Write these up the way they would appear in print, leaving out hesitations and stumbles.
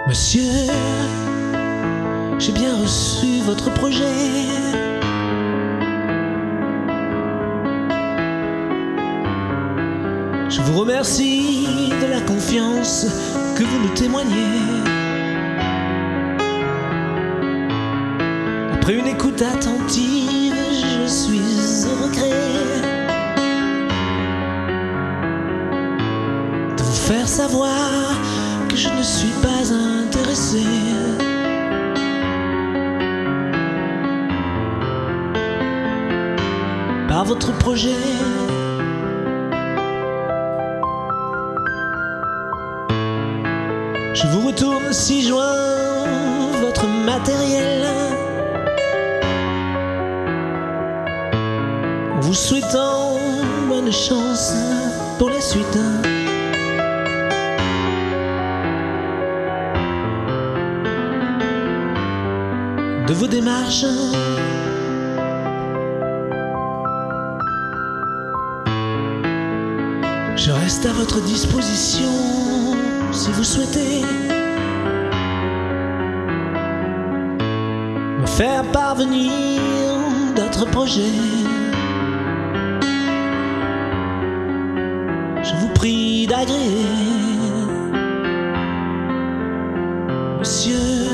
Monsieur, j'ai bien reçu votre projet. Je vous remercie de la confiance que vous nous témoignez. Après une écoute attentive, je suis au regret de vous faire savoir que je ne suis pas intéressé par votre projet. Je vous retourne 6 juin votre matériel en vous souhaitant bonne chance pour la suite. De vos démarches, je reste à votre disposition si vous souhaitez me faire parvenir d'autres projets. Je vous prie d'agréer, monsieur,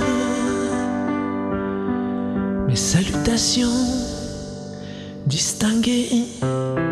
mes salutations distinguées.